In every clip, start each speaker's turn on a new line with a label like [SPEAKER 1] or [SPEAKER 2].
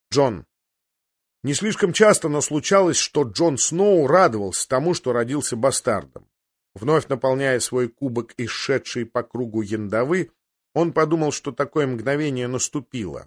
[SPEAKER 1] Джон. Не слишком часто, но случалось, что Джон Сноу радовался тому, что родился бастардом. Вновь наполняя свой кубок из шедшей по кругу яндовы, он подумал, что такое мгновение наступило.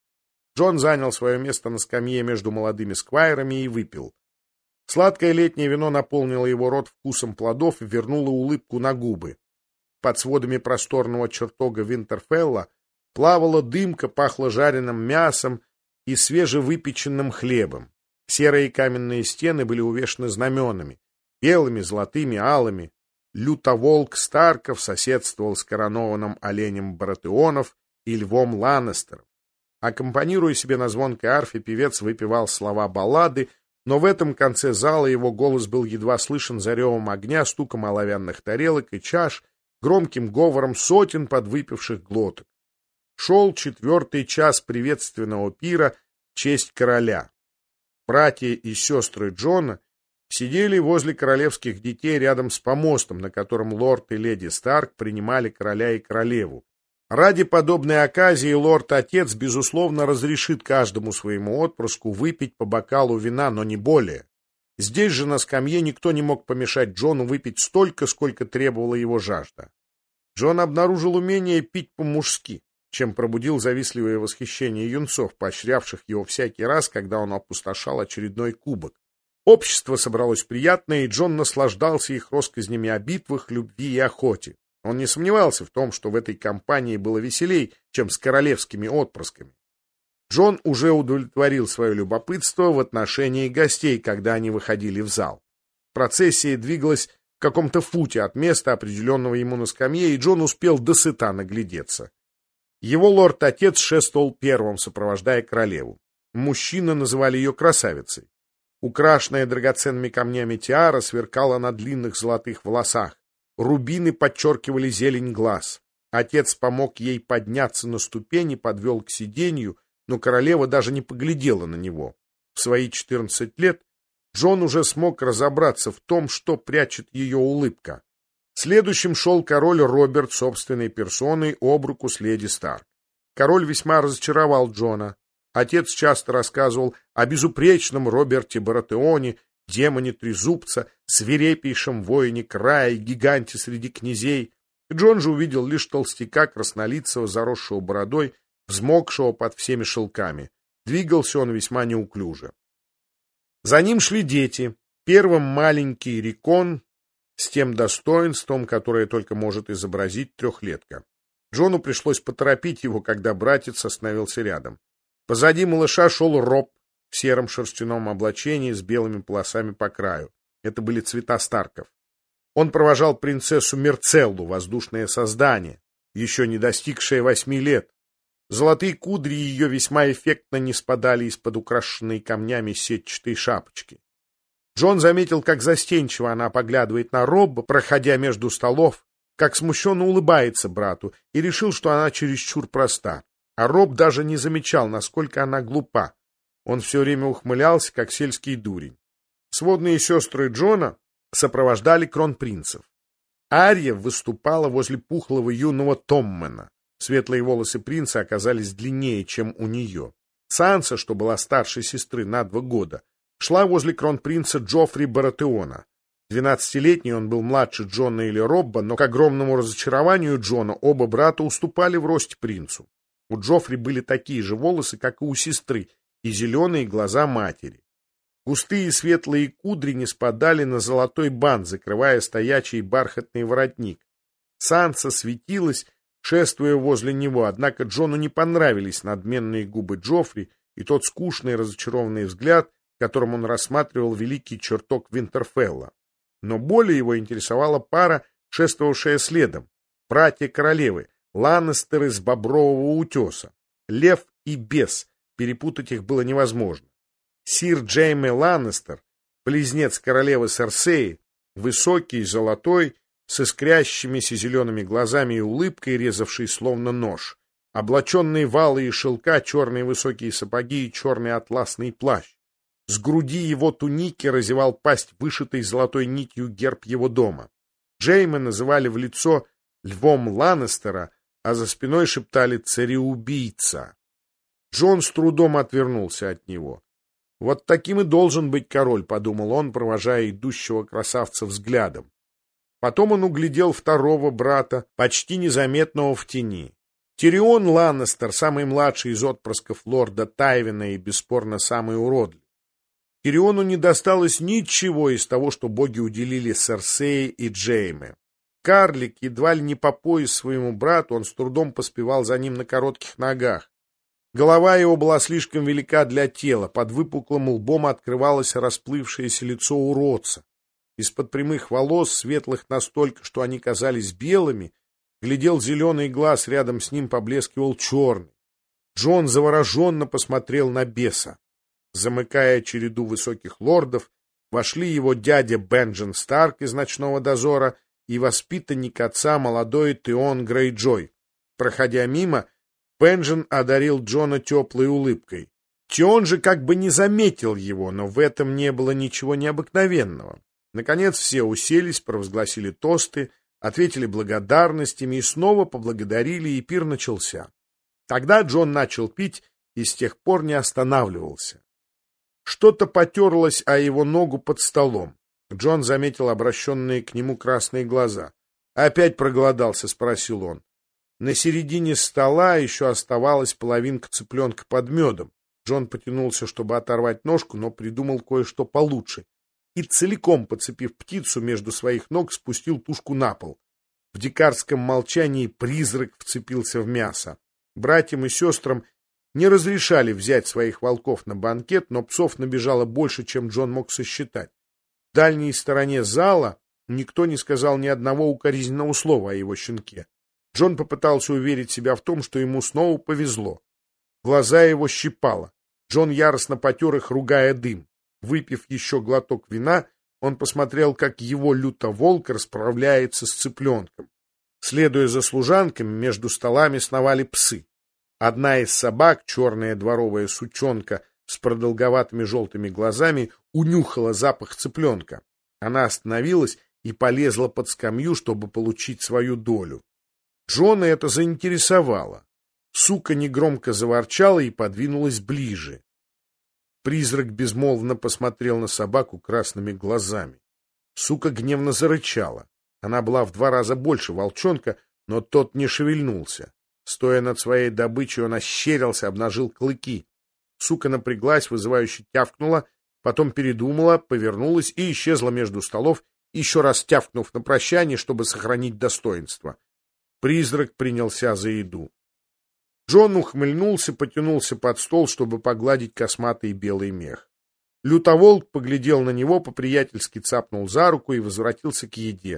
[SPEAKER 1] Джон занял свое место на скамье между молодыми сквайрами и выпил. Сладкое летнее вино наполнило его рот вкусом плодов и вернуло улыбку на губы. Под сводами просторного чертога Винтерфелла плавала дымка, пахло жареным мясом и свежевыпеченным хлебом. Серые каменные стены были увешаны знаменами, белыми, золотыми, алыми. Лютоволк Старков соседствовал с коронованным оленем Баратеонов и львом Ланнестеров. Аккомпанируя себе на звонкой арфе, певец выпевал слова баллады, но в этом конце зала его голос был едва слышен за ревом огня, стуком оловянных тарелок и чаш, громким говором сотен подвыпивших глоток. Шел 4-й час приветственного пира в честь короля. Братья и сестры Джона сидели возле королевских детей рядом с помостом, на котором лорд и леди Старк принимали короля и королеву. Ради подобной оказии лорд-отец, безусловно, разрешит каждому своему отпрыску выпить по бокалу вина, но не более. Здесь же на скамье никто не мог помешать Джону выпить столько, сколько требовала его жажда. Джон обнаружил умение пить по-мужски, чем пробудил завистливое восхищение юнцов, поощрявших его всякий раз, когда он опустошал очередной кубок. Общество собралось приятное, и Джон наслаждался их россказнями о битвах, любви и охоте. Он не сомневался в том, что в этой компании было веселей, чем с королевскими отпрысками. Джон уже удовлетворил свое любопытство в отношении гостей, когда они выходили в зал. Процессия двигалась в каком-то футе от места, определенного ему на скамье, и Джон успел досыта наглядеться. Его лорд-отец шествовал первым, сопровождая королеву. Мужчины называли ее красавицей. Украшенная драгоценными камнями тиара сверкала на длинных золотых волосах. Рубины подчеркивали зелень глаз. Отец помог ей подняться на ступени, подвел к сиденью, но королева даже не поглядела на него. В свои 14 лет Джон уже смог разобраться в том, что прячет ее улыбка. Следующим шел король Роберт собственной персоной об руку с леди Старк. Король весьма разочаровал Джона. Отец часто рассказывал о безупречном Роберте Баратеоне, демоне Трезубца, свирепейшем воине края и гиганте среди князей. Джон же увидел лишь толстяка краснолицего, заросшего бородой, взмокшего под всеми шелками. Двигался он весьма неуклюже. За ним шли дети. Первым маленький Рикон с тем достоинством, которое только может изобразить трехлетка. Джону пришлось поторопить его, когда братец остановился рядом. Позади малыша шел Роб в сером шерстяном облачении с белыми полосами по краю. Это были цвета Старков. Он провожал принцессу Мерцеллу, воздушное создание, еще не достигшее 8 лет. Золотые кудри ее весьма эффектно не спадали из-под украшенной камнями сетчатой шапочки. Джон заметил, как застенчиво она поглядывает на Робба, проходя между столов, как смущенно улыбается брату, и решил, что она чересчур проста. А Роб даже не замечал, насколько она глупа. Он все время ухмылялся, как сельский дурень. Сводные сестры Джона сопровождали кронпринцев. Ария выступала возле пухлого юного Томмена. Светлые волосы принца оказались длиннее, чем у нее. Санса, что была старшей сестры на 2 года, шла возле кронпринца Джоффри Баратеона. 12-летний он был младше Джона или Робба, но к огромному разочарованию Джона оба брата уступали в росте принцу. У Джоффри были такие же волосы, как и у сестры, и зеленые глаза матери. Густые светлые кудри не спадали на золотой бант, закрывая стоячий бархатный воротник. Санса светилась, шествуя возле него, однако Джону не понравились надменные губы Джоффри и тот скучный разочарованный взгляд, которым он рассматривал великий чертог Винтерфелла. Но более его интересовала пара, шествовавшая следом, братья королевы, Ланнестеры с Бобрового утеса. Лев и бес, перепутать их было невозможно. Сир Джейме Ланнестер, близнец королевы Серсеи, высокий, золотой, с искрящимися зелеными глазами и улыбкой, резавший словно нож, облаченный в алые шелка, черные высокие сапоги и черный атласный плащ. С груди его туники разевал пасть, вышитой золотой нитью герб его дома. Джейме называли в лицо львом Ланнестера, а за спиной шептали «цареубийца». Джон с трудом отвернулся от него. «Вот таким и должен быть король», — подумал он, провожая идущего красавца взглядом. Потом он углядел второго брата, почти незаметного в тени. Тирион Ланнестер, самый младший из отпрысков лорда Тайвина и, бесспорно, самый уродливый. Тириону не досталось ничего из того, что боги уделили Серсее и Джейме. Карлик едва ли не по пояс своему брату, он с трудом поспевал за ним на коротких ногах. Голова его была слишком велика для тела, под выпуклым лбом открывалось расплывшееся лицо уродца. Из-под прямых волос, светлых настолько, что они казались белыми, глядел зеленый глаз, рядом с ним поблескивал черный. Джон завороженно посмотрел на беса. Замыкая череду высоких лордов, вошли его дядя Бенджен Старк из «Ночного дозора» и воспитанник отца молодой Теон Грейджой. Проходя мимо, Бенджен одарил Джона теплой улыбкой. Теон же как бы не заметил его, но в этом не было ничего необыкновенного. Наконец все уселись, провозгласили тосты, ответили благодарностями и снова поблагодарили, и пир начался. Тогда Джон начал пить и с тех пор не останавливался. Что-то потерлось о его ногу под столом. Джон заметил обращенные к нему красные глаза. «Опять проголодался?» — спросил он. На середине стола еще оставалась половинка цыпленка под медом. Джон потянулся, чтобы оторвать ножку, но придумал кое-что получше. И, целиком подцепив птицу между своих ног, спустил тушку на пол. В дикарском молчании призрак вцепился в мясо. Братьям и сестрам не разрешали взять своих волков на банкет, но псов набежало больше, чем Джон мог сосчитать. В дальней стороне зала никто не сказал ни одного укоризненного слова о его щенке. Джон попытался уверить себя в том, что ему снова повезло. Глаза его щипало. Джон яростно потер их, ругая дым. Выпив еще глоток вина, он посмотрел, как его лютоволк расправляется с цыпленком. Следуя за служанками, между столами сновали псы. Одна из собак, черная дворовая сучонка с продолговатыми желтыми глазами, унюхала запах цыпленка. Она остановилась и полезла под скамью, чтобы получить свою долю. Джона это заинтересовало. Сука негромко заворчала и подвинулась ближе. Призрак безмолвно посмотрел на собаку красными глазами. Сука гневно зарычала. Она была в 2 раза больше волчонка, но тот не шевельнулся. Стоя над своей добычей, он ощерился, обнажил клыки. Сука напряглась, вызывающе тявкнула, потом передумала, повернулась и исчезла между столов, еще раз тявкнув на прощание, чтобы сохранить достоинство. Призрак принялся за еду. Джон ухмыльнулся, потянулся под стол, чтобы погладить косматый белый мех. Лютоволк поглядел на него, по-приятельски цапнул за руку и возвратился к еде.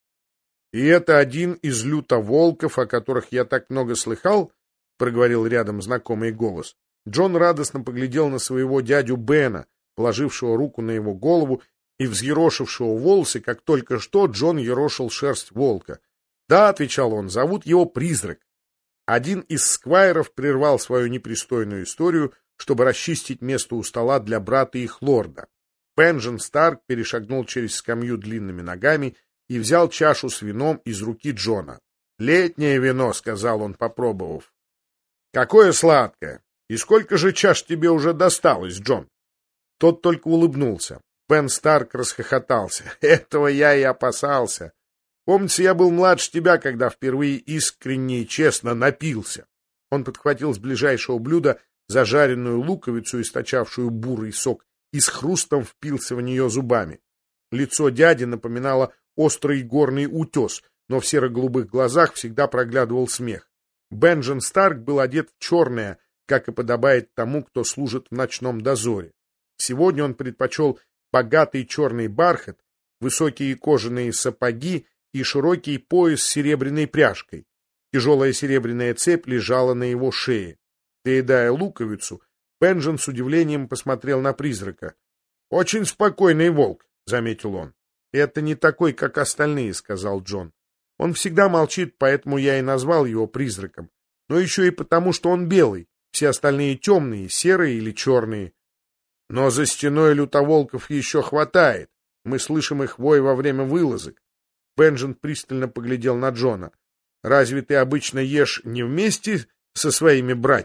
[SPEAKER 1] — И это один из лютоволков, о которых я так много слыхал? — проговорил рядом знакомый голос. Джон радостно поглядел на своего дядю Бена, положившего руку на его голову и взъерошившего волосы, как только что Джон ерошил шерсть волка. — Да, — отвечал он, — зовут его Призрак. Один из сквайров прервал свою непристойную историю, чтобы расчистить место у стола для брата их лорда. Бенджен Старк перешагнул через скамью длинными ногами и взял чашу с вином из руки Джона. «Летнее вино», — сказал он, попробовав. «Какое сладкое! И сколько же чаш тебе уже досталось, Джон?» Тот только улыбнулся. Бен Старк расхохотался. «Этого я и опасался. Помнится, я был младше тебя, когда впервые искренне и честно напился». Он подхватил с ближайшего блюда зажаренную луковицу, источавшую бурый сок, и с хрустом впился в нее зубами. Лицо дяди напоминало острый горный утес, но в серо-голубых глазах всегда проглядывал смех. Бенджен Старк был одет в черное, как и подобает тому, кто служит в ночном дозоре. Сегодня он предпочел богатый черный бархат, высокие кожаные сапоги и широкий пояс с серебряной пряжкой. Тяжелая серебряная цепь лежала на его шее. Доедая луковицу, Бенджен с удивлением посмотрел на призрака. — Очень спокойный волк, — заметил он. — Это не такой, как остальные, — сказал Джон. — Он всегда молчит, поэтому я и назвал его призраком. Но еще и потому, что он белый. Все остальные темные, серые или черные. Но за стеной лютоволков еще хватает. Мы слышим их вой во время вылазок. Бенджен пристально поглядел на Джона. — Разве ты обычно ешь не вместе со своими братьями?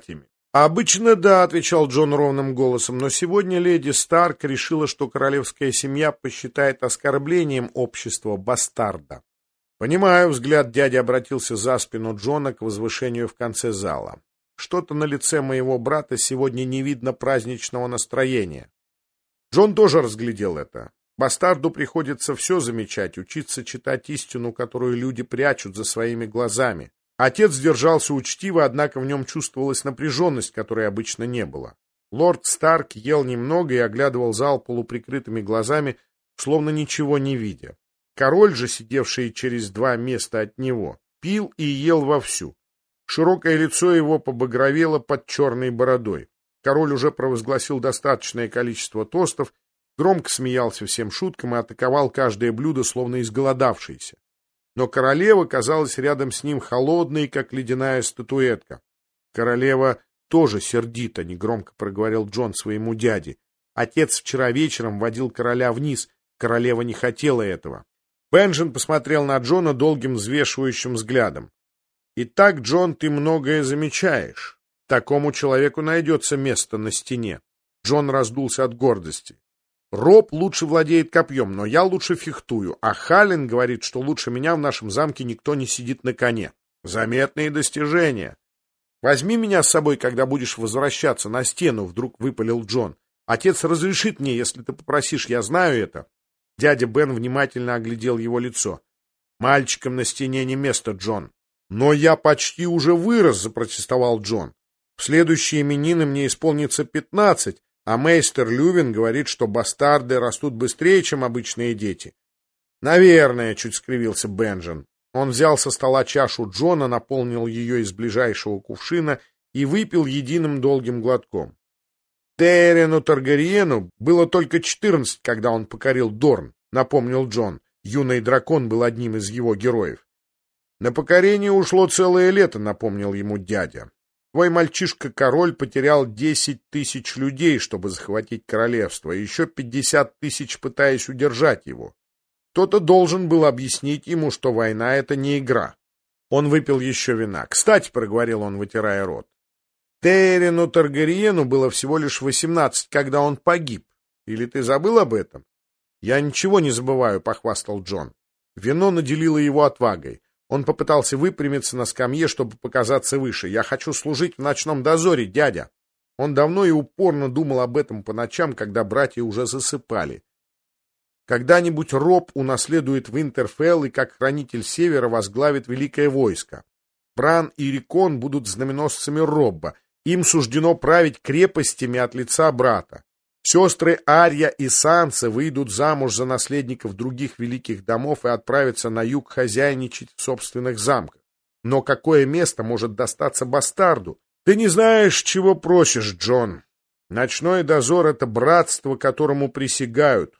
[SPEAKER 1] «Обычно да», — отвечал Джон ровным голосом, «но сегодня леди Старк решила, что королевская семья посчитает оскорблением общества бастарда». «Понимаю», — взгляд дяди обратился за спину Джона к возвышению в конце зала. «Что-то на лице моего брата сегодня не видно праздничного настроения». Джон тоже разглядел это. Бастарду приходится все замечать, учиться читать истину, которую люди прячут за своими глазами. Отец держался учтиво, однако в нем чувствовалась напряженность, которой обычно не было. Лорд Старк ел немного и оглядывал зал полуприкрытыми глазами, словно ничего не видя. Король же, сидевший через 2 места от него, пил и ел вовсю. Широкое лицо его побагровело под черной бородой. Король уже провозгласил достаточное количество тостов, громко смеялся всем шуткам и атаковал каждое блюдо, словно изголодавшийся. Но королева казалась рядом с ним холодной, как ледяная статуэтка. Королева тоже сердита, негромко проговорил Джон своему дяде. Отец вчера вечером водил короля вниз, королева не хотела этого. Бенджин посмотрел на Джона долгим взвешивающим взглядом. «Итак, Джон, ты многое замечаешь. Такому человеку найдется место на стене». Джон раздулся от гордости. «Роб лучше владеет копьем, но я лучше фехтую, а Халлен говорит, что лучше меня в нашем замке никто не сидит на коне. Заметные достижения. Возьми меня с собой, когда будешь возвращаться на стену», — вдруг выпалил Джон. «Отец разрешит мне, если ты попросишь, я знаю это». Дядя Бен внимательно оглядел его лицо. «Мальчикам на стене не место, Джон». «Но я почти уже вырос», — запротестовал Джон. «В следующие именины мне исполнится 15, а мейстер Лювин говорит, что бастарды растут быстрее, чем обычные дети». «Наверное», — чуть скривился Бенджин. Он взял со стола чашу Джона, наполнил ее из ближайшего кувшина и выпил единым долгим глотком. «Тейрену Таргариену было только 14, когда он покорил Дорн», — напомнил Джон. Юный дракон был одним из его героев. «На покорение ушло целое лето», — напомнил ему дядя. «Твой мальчишка-король потерял 10 тысяч людей, чтобы захватить королевство, и еще 50 тысяч, пытаясь удержать его. Кто-то должен был объяснить ему, что война — это не игра». Он выпил еще вина. «Кстати», — проговорил он, вытирая рот, «Тейрену Таргариену было всего лишь 18, когда он погиб. Или ты забыл об этом?» «Я ничего не забываю», — похвастал Джон. Вино наделило его отвагой. Он попытался выпрямиться на скамье, чтобы показаться выше. «Я хочу служить в ночном дозоре, дядя». Он давно и упорно думал об этом по ночам, когда братья уже засыпали. Когда-нибудь Роб унаследует Винтерфелл и как хранитель Севера возглавит великое войско. Бран и Рикон будут знаменосцами Робба. Им суждено править крепостями от лица брата. Сестры Арья и Санса выйдут замуж за наследников других великих домов и отправятся на юг хозяйничать в собственных замках. Но какое место может достаться бастарду? Ты не знаешь, чего просишь, Джон. Ночной дозор — это братство, которому присягают.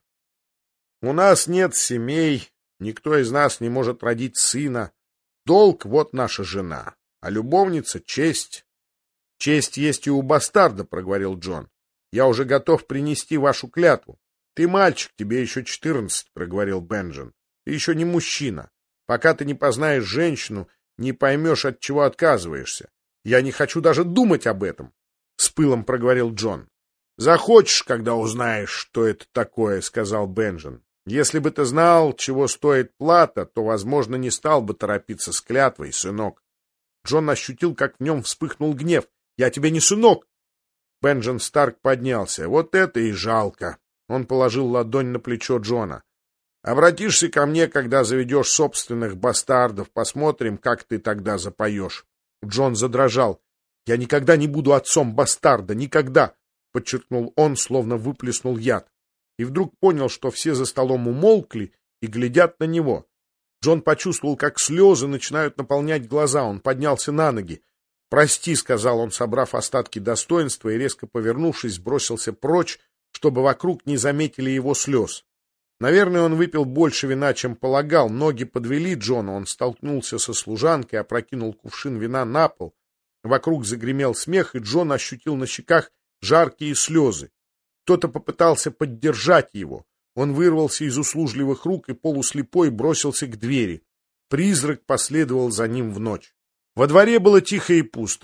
[SPEAKER 1] У нас нет семей, никто из нас не может родить сына. Долг — вот наша жена, а любовница — честь. — Честь есть и у бастарда, — проговорил Джон. — Я уже готов принести вашу клятву. — Ты мальчик, тебе еще 14, — проговорил Бенджин. — Ты еще не мужчина. Пока ты не познаешь женщину, не поймешь, от чего отказываешься. Я не хочу даже думать об этом, — с пылом проговорил Джон. — Захочешь, когда узнаешь, что это такое, — сказал Бенджин. — Если бы ты знал, чего стоит плата, то, возможно, не стал бы торопиться с клятвой, сынок. Джон ощутил, как в нем вспыхнул гнев. — Я тебе не сынок! Бенджин Старк поднялся. — Вот это и жалко! Он положил ладонь на плечо Джона. — Обратишься ко мне, когда заведешь собственных бастардов. Посмотрим, как ты тогда запоешь. Джон задрожал. — Я никогда не буду отцом бастарда. Никогда! — подчеркнул он, словно выплеснул яд. И вдруг понял, что все за столом умолкли и глядят на него. Джон почувствовал, как слезы начинают наполнять глаза. Он поднялся на ноги. «Прости», — сказал он, собрав остатки достоинства, и, резко повернувшись, бросился прочь, чтобы вокруг не заметили его слез. Наверное, он выпил больше вина, чем полагал. Ноги подвели Джона, он столкнулся со служанкой, опрокинул кувшин вина на пол. Вокруг загремел смех, и Джон ощутил на щеках жаркие слезы. Кто-то попытался поддержать его. Он вырвался из услужливых рук и полуслепой бросился к двери. Призрак последовал за ним в ночь. Во дворе было тихо и пусто.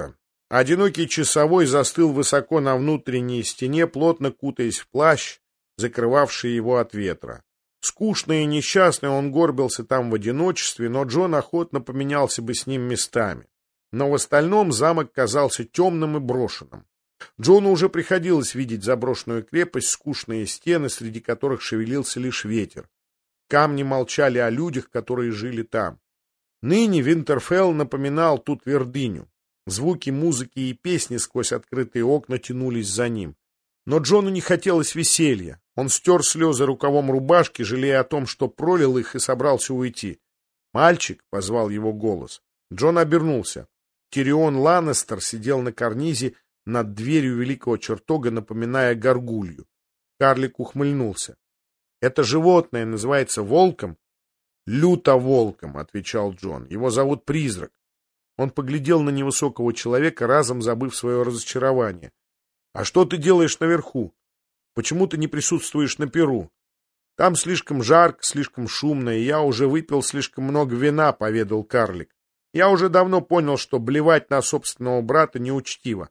[SPEAKER 1] Одинокий часовой застыл высоко на внутренней стене, плотно кутаясь в плащ, закрывавший его от ветра. Скучный и несчастный он горбился там в одиночестве, но Джон охотно поменялся бы с ним местами. Но в остальном замок казался темным и брошенным. Джону уже приходилось видеть заброшенную крепость, скучные стены, среди которых шевелился лишь ветер. Камни молчали о людях, которые жили там. Ныне Винтерфелл напоминал ту твердыню. Звуки музыки и песни сквозь открытые окна тянулись за ним. Но Джону не хотелось веселья. Он стер слезы рукавом рубашки, жалея о том, что пролил их, и собрался уйти. «Мальчик!» — позвал его голос. Джон обернулся. Тирион Ланнестер сидел на карнизе над дверью великого чертога, напоминая горгулью. Карлик ухмыльнулся. «Это животное называется волком?» «Люто-волком», — отвечал Джон. «Его зовут Призрак». Он поглядел на невысокого человека, разом забыв свое разочарование. «А что ты делаешь наверху? Почему ты не присутствуешь на пиру? Там слишком жарко, слишком шумно, и я уже выпил слишком много вина», — поведал карлик. «Я уже давно понял, что блевать на собственного брата неучтиво.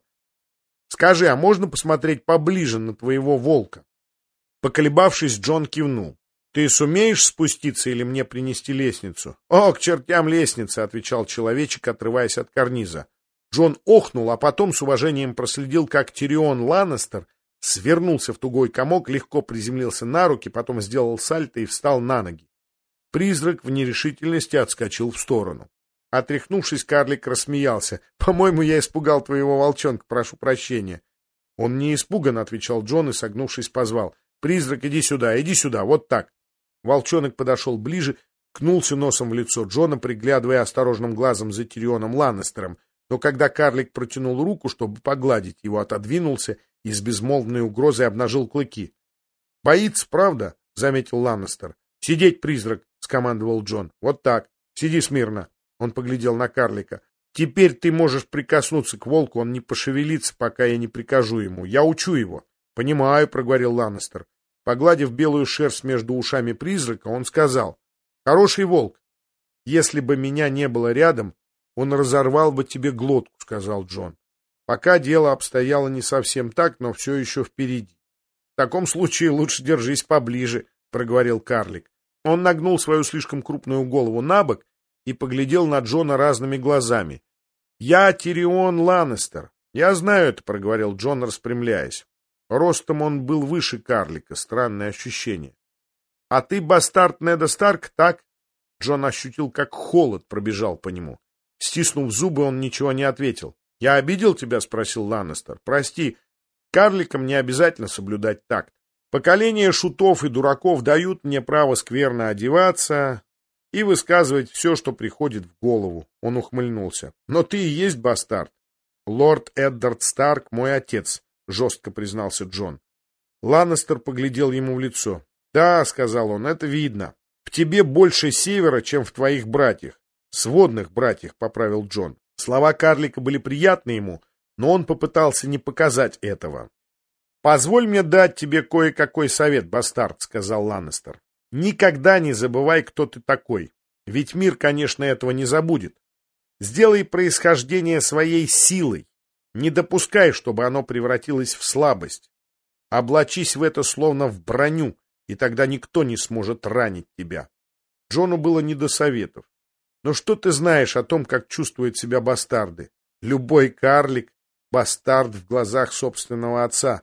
[SPEAKER 1] Скажи, а можно посмотреть поближе на твоего волка?» Поколебавшись, Джон кивнул. «Ты сумеешь спуститься или мне принести лестницу?» «О, к чертям лестница!» — отвечал человечек, отрываясь от карниза. Джон охнул, а потом с уважением проследил, как Тирион Ланнестер свернулся в тугой комок, легко приземлился на руки, потом сделал сальто и встал на ноги. Призрак в нерешительности отскочил в сторону. Отряхнувшись, карлик рассмеялся. «По-моему, я испугал твоего волчонка, прошу прощения». «Он не испуган», — отвечал Джон и, согнувшись, позвал. «Призрак, иди сюда, вот так». Волчонок подошел ближе, ткнулся носом в лицо Джона, приглядывая осторожным глазом за Тирионом Ланнестером, но когда карлик протянул руку, чтобы погладить его, отодвинулся и с безмолвной угрозой обнажил клыки. «Боится, правда?» — заметил Ланнестер. «Сидеть, призрак!» — скомандовал Джон. «Вот так. Сиди смирно». Он поглядел на карлика. «Теперь ты можешь прикоснуться к волку, он не пошевелится, пока я не прикажу ему. Я учу его». «Понимаю», — проговорил Ланнестер. Погладив белую шерсть между ушами призрака, он сказал: «Хороший волк. Если бы меня не было рядом, он разорвал бы тебе глотку», — сказал Джон. «Пока дело обстояло не совсем так, но все еще впереди». «В таком случае лучше держись поближе», — проговорил карлик. Он нагнул свою слишком крупную голову набок и поглядел на Джона разными глазами. «Я Тирион Ланнестер. Я знаю это», — проговорил Джон, распрямляясь. Ростом он был выше карлика, странное ощущение. «А ты бастард Неда Старк, так?» Джон ощутил, как холод пробежал по нему. Стиснув зубы, он ничего не ответил. «Я обидел тебя?» — спросил Ланнестер. «Прости, карликам не обязательно соблюдать такт. Поколения шутов и дураков дают мне право скверно одеваться и высказывать все, что приходит в голову». Он ухмыльнулся. «Но ты и есть бастард». «Лорд Эддард Старк мой отец», — жестко признался Джон. Ланнестер поглядел ему в лицо. «Да», — сказал он, — «это видно. В тебе больше севера, чем в твоих братьях. Сводных братьях», — поправил Джон. Слова карлика были приятны ему, но он попытался не показать этого. «Позволь мне дать тебе кое-какой совет, бастард», — сказал Ланнестер. «Никогда не забывай, кто ты такой. Ведь мир, конечно, этого не забудет. Сделай происхождение своей силой. Не допускай, чтобы оно превратилось в слабость. Облачись в это словно в броню, и тогда никто не сможет ранить тебя». Джону было не до советов. «Но что ты знаешь о том, как чувствуют себя бастарды? Любой карлик — бастард в глазах собственного отца.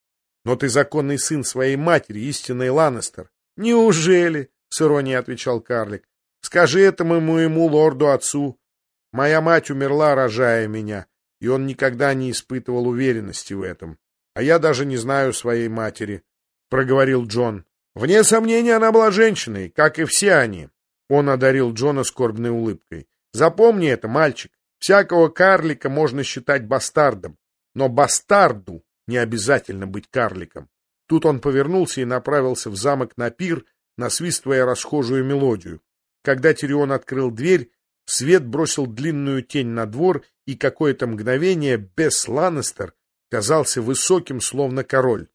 [SPEAKER 1] Но ты законный сын своей матери, истинный Ланнестер». «Неужели?» — с иронией отвечал карлик. «Скажи этому моему лорду-отцу. Моя мать умерла, рожая меня, и он никогда не испытывал уверенности в этом. А я даже не знаю своей матери», — проговорил Джон. «Вне сомнения, она была женщиной, как и все они». Он одарил Джона скорбной улыбкой. «Запомни это, мальчик. Всякого карлика можно считать бастардом, но бастарду не обязательно быть карликом». Тут он повернулся и направился в замок на пир, насвистывая расхожую мелодию. Когда Тирион открыл дверь, свет бросил длинную тень на двор, и какое-то мгновение Бесс Ланнестер казался высоким, словно король.